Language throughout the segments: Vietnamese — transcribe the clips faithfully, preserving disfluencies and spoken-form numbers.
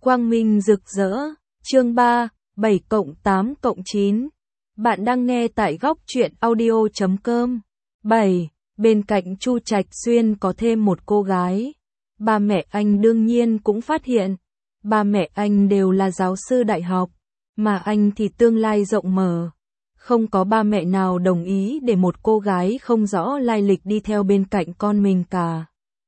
Quang minh rực rỡ, chương ba, bảy cộng tám cộng chín. Bạn đang nghe tại góc truyện audio chấm com. bảy. Bên cạnh Chu Trạch Xuyên có thêm một cô gái. Ba mẹ anh đương nhiên cũng phát hiện. Ba mẹ anh đều là giáo sư đại học, mà anh thì tương lai rộng mở. Không có ba mẹ nào đồng ý để một cô gái không rõ lai lịch đi theo bên cạnh con mình cả.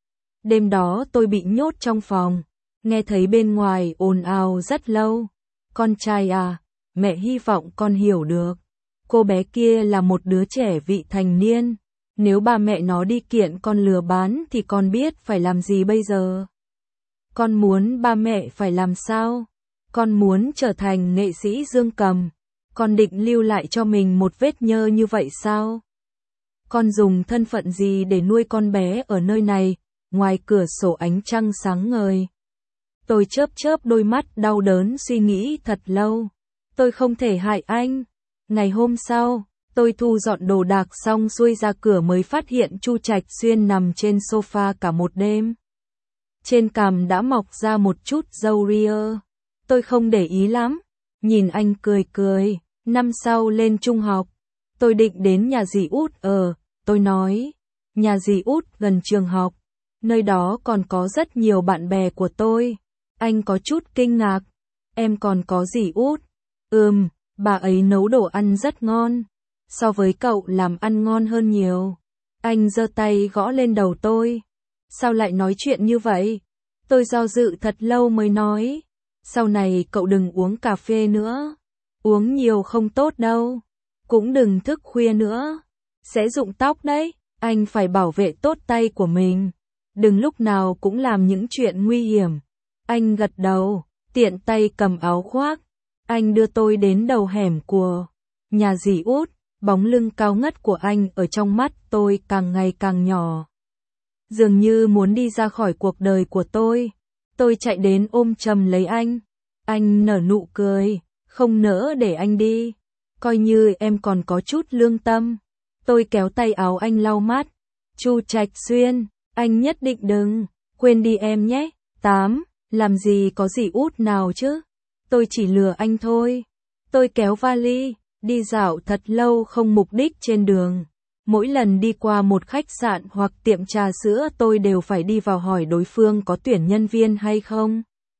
Đêm đó tôi bị nhốt trong phòng, nghe thấy bên ngoài ồn ào rất lâu. Con trai à, mẹ hy vọng con hiểu được. Cô bé kia là một đứa trẻ vị thành niên. Nếu ba mẹ nó đi kiện con lừa bán thì con biết phải làm gì bây giờ? Con muốn ba mẹ phải làm sao? Con muốn trở thành nghệ sĩ dương cầm. Con định lưu lại cho mình một vết nhơ như vậy sao? Con dùng thân phận gì để nuôi con bé ở nơi này? Ngoài cửa sổ ánh trăng sáng ngời. Tôi chớp chớp đôi mắt đau đớn suy nghĩ thật lâu. Tôi không thể hại anh. Ngày hôm sau, tôi thu dọn đồ đạc xong xuôi ra cửa mới phát hiện Chu Trạch Xuyên nằm trên sofa cả một đêm. Trên cằm đã mọc ra một chút râu ria. Tôi không để ý lắm. Nhìn anh cười cười. Năm sau lên trung học, tôi định đến nhà dì út ở. Tôi nói, nhà dì út gần trường học. Nơi đó còn có rất nhiều bạn bè của tôi. Anh có chút kinh ngạc. Em còn có dì út? Ừm, bà ấy nấu đồ ăn rất ngon. So với cậu làm ăn ngon hơn nhiều. Anh giơ tay gõ lên đầu tôi. Sao lại nói chuyện như vậy? Tôi do dự thật lâu mới nói. Sau này cậu đừng uống cà phê nữa. Uống nhiều không tốt đâu. Cũng đừng thức khuya nữa. Sẽ rụng tóc đấy. Anh phải bảo vệ tốt tay của mình. Đừng lúc nào cũng làm những chuyện nguy hiểm. Anh gật đầu, tiện tay cầm áo khoác. Anh đưa tôi đến đầu hẻm của nhà dì út. Bóng lưng cao ngất của anh ở trong mắt tôi càng ngày càng nhỏ. Dường như muốn đi ra khỏi cuộc đời của tôi. Tôi chạy đến ôm chầm lấy anh. Anh nở nụ cười, không nỡ để anh đi. Coi như em còn có chút lương tâm. Tôi kéo tay áo anh lau mắt. Chu Trạch Xuyên, anh nhất định đừng quên đi em nhé. tám. Làm gì có dì út nào chứ? Tôi chỉ lừa anh thôi. Tôi kéo vali, đi dạo thật lâu không mục đích trên đường. Mỗi lần đi qua một khách sạn hoặc tiệm trà sữa tôi đều phải đi vào hỏi đối phương có tuyển nhân viên hay không.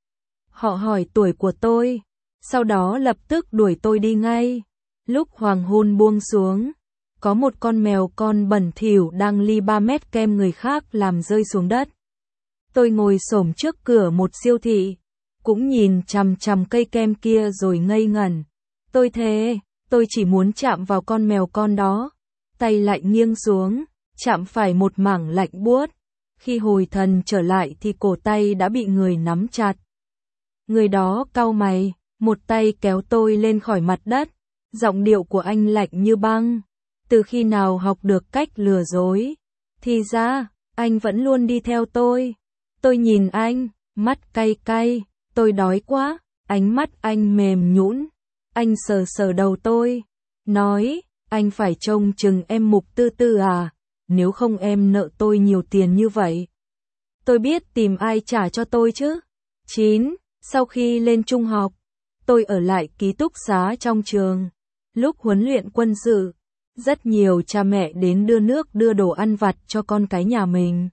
Họ hỏi tuổi của tôi, sau đó lập tức đuổi tôi đi ngay. Lúc hoàng hôn buông xuống, có một con mèo con bẩn thỉu đang ly ba mét kem người khác làm rơi xuống đất. Tôi ngồi xổm trước cửa một siêu thị, cũng nhìn chằm chằm cây kem kia rồi ngây ngẩn. Tôi thề, tôi chỉ muốn chạm vào con mèo con đó. Tay lại nghiêng xuống, chạm phải một mảng lạnh buốt. Khi hồi thần trở lại thì cổ tay đã bị người nắm chặt. Người đó cau mày, một tay kéo tôi lên khỏi mặt đất. Giọng điệu của anh lạnh như băng. Từ khi nào học được cách lừa dối? Thì ra, anh vẫn luôn đi theo tôi. Tôi nhìn anh, mắt cay cay, tôi đói quá, ánh mắt anh mềm nhũn. Anh sờ sờ đầu tôi, nói, anh phải trông chừng em Mục Tư Tư à, nếu không em nợ tôi nhiều tiền như vậy. Tôi biết tìm ai trả cho tôi chứ. chín. Sau khi lên trung học, tôi ở lại ký túc xá trong trường. Lúc huấn luyện quân sự, rất nhiều cha mẹ đến đưa nước đưa đồ ăn vặt cho con cái nhà mình.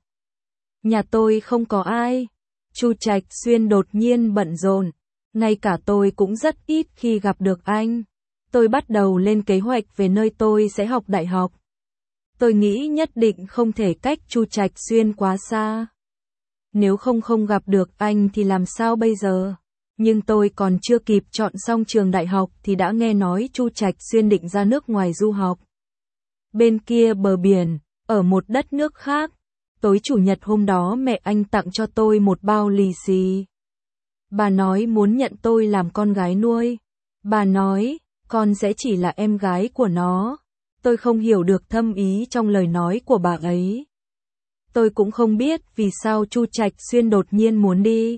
Nhà tôi không có ai. Chu Trạch Xuyên đột nhiên bận rộn, ngay cả tôi cũng rất ít khi gặp được anh. Tôi bắt đầu lên kế hoạch về nơi tôi sẽ học đại học. Tôi nghĩ nhất định không thể cách Chu Trạch Xuyên quá xa. Nếu không không gặp được anh thì làm sao bây giờ? Nhưng tôi còn chưa kịp chọn xong trường đại học thì đã nghe nói Chu Trạch Xuyên định ra nước ngoài du học. Bên kia bờ biển, ở một đất nước khác. Tối chủ nhật hôm đó mẹ anh tặng cho tôi một bao lì xì. Bà nói muốn nhận tôi làm con gái nuôi. Bà nói, con sẽ chỉ là em gái của nó. Tôi không hiểu được thâm ý trong lời nói của bà ấy. Tôi cũng không biết vì sao Chu Trạch Xuyên đột nhiên muốn đi.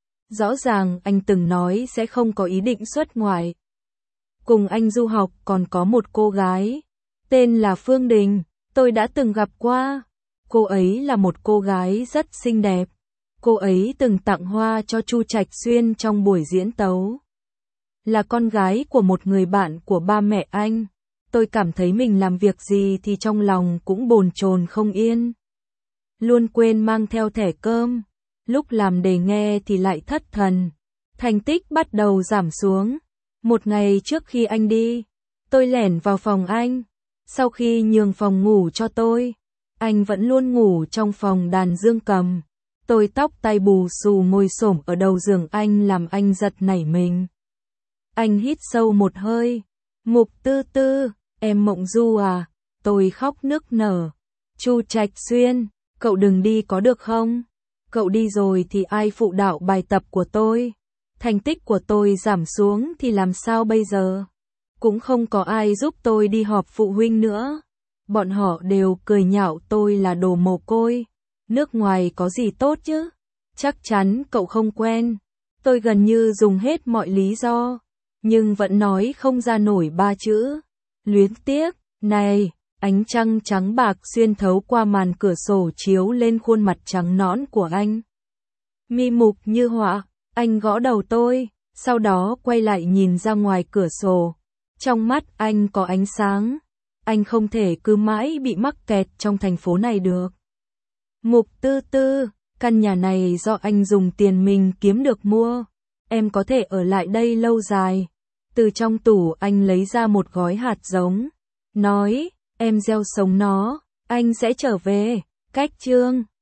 Rõ ràng anh từng nói sẽ không có ý định xuất ngoại. Cùng anh du học còn có một cô gái, tên là Phương Đình, tôi đã từng gặp qua. Cô ấy là một cô gái rất xinh đẹp. Cô ấy từng tặng hoa cho Chu Trạch Xuyên trong buổi diễn tấu. Là con gái của một người bạn của ba mẹ anh. Tôi cảm thấy mình làm việc gì thì trong lòng cũng bồn chồn không yên. Luôn quên mang theo thẻ cơm. Lúc làm đề nghe thì lại thất thần. Thành tích bắt đầu giảm xuống. Một ngày trước khi anh đi, tôi lẻn vào phòng anh. Sau khi nhường phòng ngủ cho tôi, anh vẫn luôn ngủ trong phòng đàn dương cầm. Tôi tóc tai bù xù ngồi xổm ở đầu giường anh làm anh giật nảy mình. Anh hít sâu một hơi. Mục Tư Tư, em mộng du à? Tôi khóc nức nở. Chu Trạch Xuyên, cậu đừng đi có được không? Cậu đi rồi thì ai phụ đạo bài tập của tôi? Thành tích của tôi giảm xuống thì làm sao bây giờ? Cũng không có ai giúp tôi đi họp phụ huynh nữa. Bọn họ đều cười nhạo tôi là đồ mồ côi. Nước ngoài có gì tốt chứ? Chắc chắn cậu không quen. Tôi gần như dùng hết mọi lý do, nhưng vẫn nói không ra nổi ba chữ. Luyến tiếc. Này, ánh trăng trắng bạc xuyên thấu qua màn cửa sổ chiếu lên khuôn mặt trắng nõn của anh. Mi mục như họa, anh gõ đầu tôi, sau đó quay lại nhìn ra ngoài cửa sổ. Trong mắt anh có ánh sáng. Anh không thể cứ mãi bị mắc kẹt trong thành phố này được. Mục Tư Tư, căn nhà này do anh dùng tiền mình kiếm được mua. Em có thể ở lại đây lâu dài. Từ trong tủ anh lấy ra một gói hạt giống. Nói, em gieo sống nó, anh sẽ trở về. Cách chương